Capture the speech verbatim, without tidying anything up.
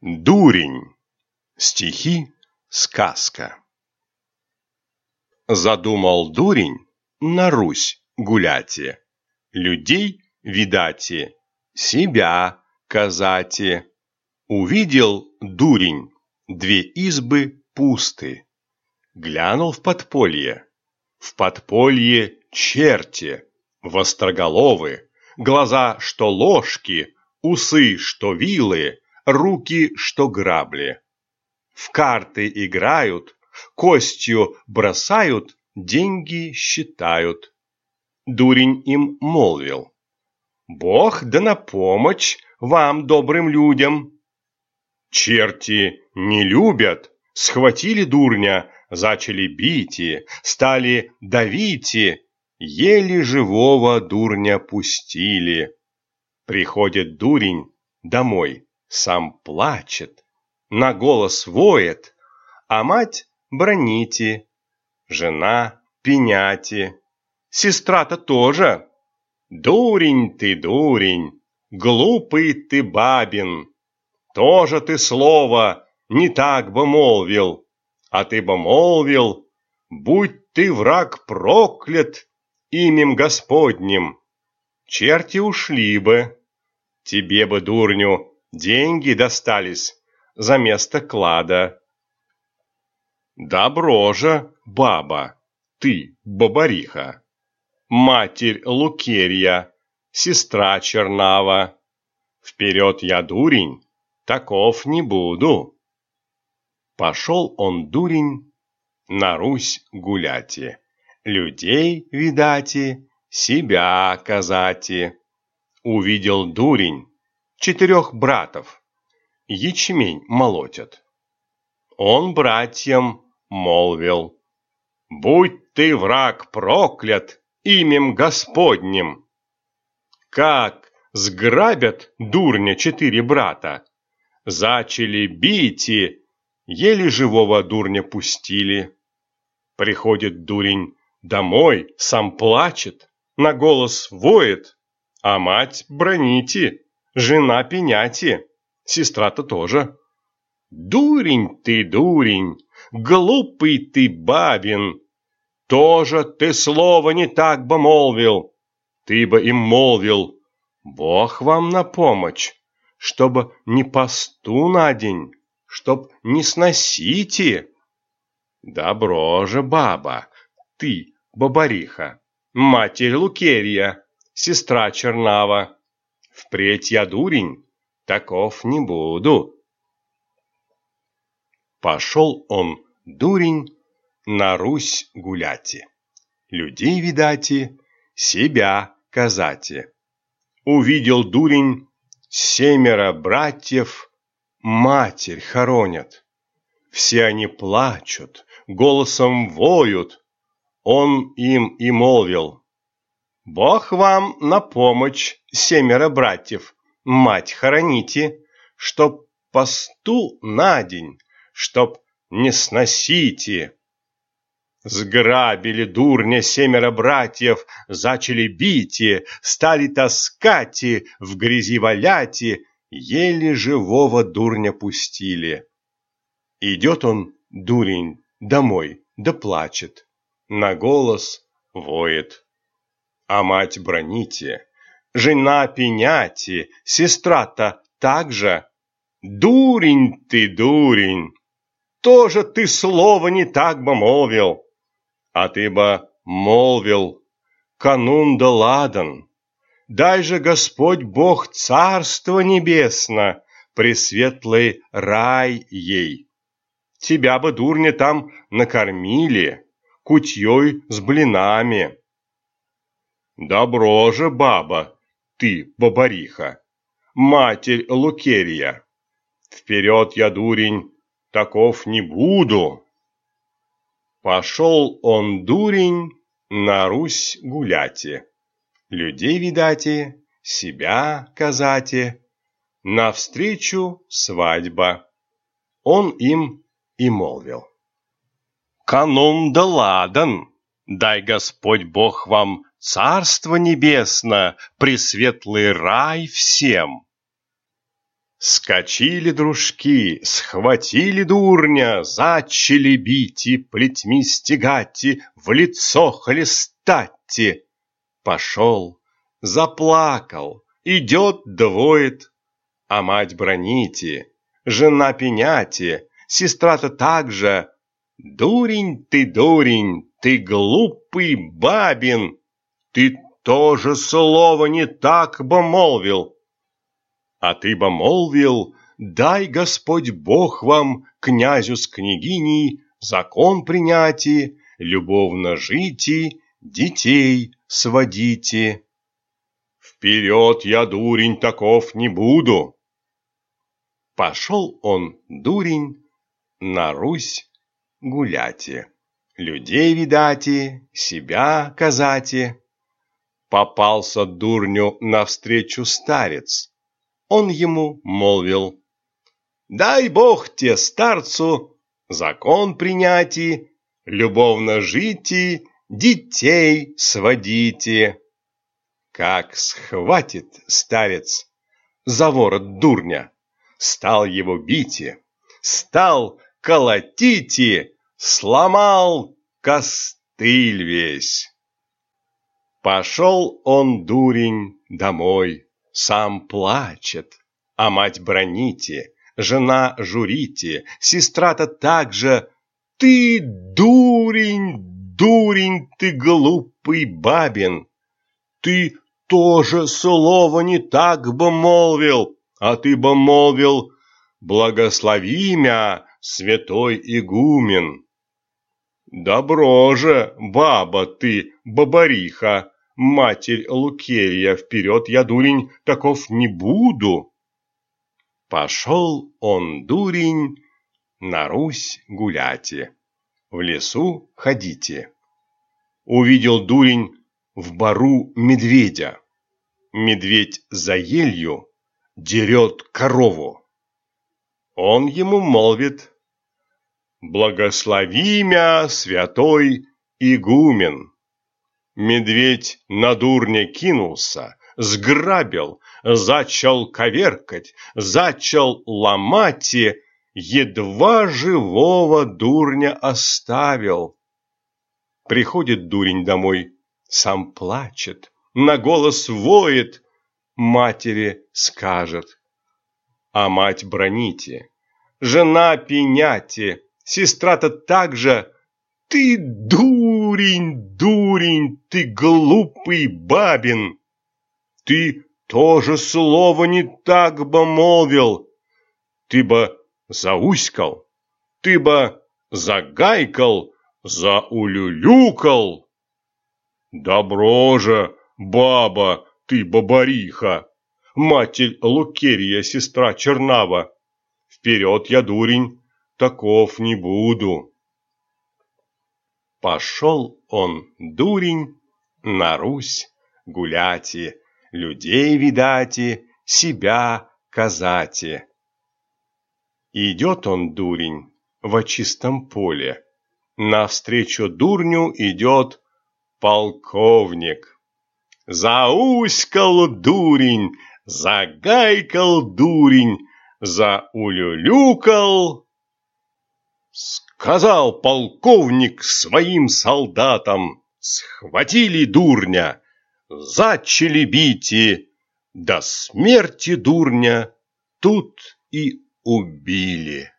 Дурень. Стихи, сказка. Задумал дурень на Русь гуляти, людей видати, себя казати. Увидел дурень две избы пусты, глянул в подполье. В подполье черти, востроголовы, глаза, что ложки, усы, что вилы, руки, что грабли. В карты играют, костью бросают, деньги считают. Дурень им молвил: Бог да на помощь вам, добрым людям. Черти не любят, схватили дурня, зачали бити, стали давити, еле живого дурня пустили. Приходит дурень домой, сам плачет, на голос воет, а мать броните, жена пеняти, сестра-то тоже. Дурень ты, дурень, глупый ты бабин, тоже ты слово не так бы молвил, а ты бы молвил: будь ты, враг, проклят именем Господним. Черти ушли бы, тебе бы, дурню, деньги достались за место клада. Добро же, баба, ты, бабариха, матерь Лукерья, сестра Чернава. Вперед я, дурень, таков не буду. Пошел он, дурень, на Русь гуляти, людей видати, себя казати. Увидел дурень четырех братов, ячмень молотят. Он братьям молвил: будь ты, враг, проклят именем Господним. Как сграбят дурня четыре брата, зачали бити, еле живого дурня пустили. Приходит дурень домой, сам плачет, на голос воет, а мать броните, жена пеняти, сестра-то тоже. Дурень ты, дурень, глупый ты бабин, тоже ты слово не так бы молвил. Ты бы им молвил: Бог вам на помощь, чтобы не посту на день, чтоб не сносите. Добро же, баба, ты, бабариха, матерь Лукерья, сестра Чернава. Впредь я, дурень, таков не буду. Пошел он, дурень, на Русь гуляти, людей видати, себя казати. Увидел дурень семеро братьев, матерь хоронят. Все они плачут, голосом воют. Он им и молвил: Бог вам на помощь, семеро братьев, мать хороните, чтоб посту на день, чтоб не сносите. Сграбили дурня семеро братьев, зачали бити, стали таскати, в грязи валяти, еле живого дурня пустили. Идет он, дурень, домой, да плачет, на голос воет. А мать броните, жена пеняти, сестра-то также. Дурень ты, дурень, тоже ты слово не так бы молвил. А ты бы молвил: канун да ладан, дай же Господь Бог царство небесно, пресветлый рай ей. Тебя бы, дурня, там накормили кутьей с блинами. Добро же, баба, ты, бабариха, матерь Лукерья. Вперед я, дурень, таков не буду. Пошел он, дурень, на Русь гуляти, людей видати, себя казати. Навстречу свадьба. Он им и молвил: канун да ладан, дай Господь Бог вам царство небесно, пресветлый рай всем. Скочили дружки, схватили дурня, зачали бить и плетьми стегать, и в лицо хлестать. Пошел, заплакал, идет, двоет, а мать броните, жена пеняте, сестра-то так же. Дурень ты, дурень, ты глупый бабин, ты тоже слова не так бы молвил. А ты бы молвил: дай Господь Бог вам, князю с княгиней, закон принятие, любовно жите, детей сводите. Вперед, я, дурень, таков не буду. Пошел он, дурень, на Русь гуляти, людей видати, себя казати. Попался дурню навстречу старец. Он ему молвил: дай Бог те старцу закон принятие, любовно жите, детей сводите. Как схватит старец за ворот дурня, стал его бите, стал колотите, сломал костыль весь. Пошел он, дурень, домой, сам плачет, а мать броните, жена журите, сестра-то так же. Ты дурень, дурень, ты глупый бабин, ты тоже слово не так бы молвил, а ты бы молвил: благослови мя, святой игумен. Добро же, баба ты, бабариха, матерь Лукерья, вперед, я, дурень, таков не буду. Пошел он, дурень, на Русь гуляти, в лесу ходите. Увидел дурень в бору медведя. Медведь за елью дерет корову. Он ему молвит: благослови мя, святой игумен. Медведь на дурня кинулся, сграбил, зачал коверкать, зачал ломать и едва живого дурня оставил. Приходит дурень домой, сам плачет, на голос воет, матери скажет. А мать броните, жена пеняте, сестра-то так же. Ты дурень, дурень, ты глупый бабин, ты тоже слово не так бы молвил, ты бы зауськал, ты бы загайкал, заулюлюкал. Добро же, баба, ты бабариха, матерь Лукерья, сестра Чернава, вперед, я, дурень, таков не буду. Пошел он, дурень, на Русь гуляти, людей видати, себя казати. Идет он, дурень, во чистом поле. Навстречу дурню идет полковник. Зауськал дурень, загайкал дурень, заулюлюкал. Сказал полковник своим солдатам: схватили дурня, зачали бить, до смерти дурня тут и убили.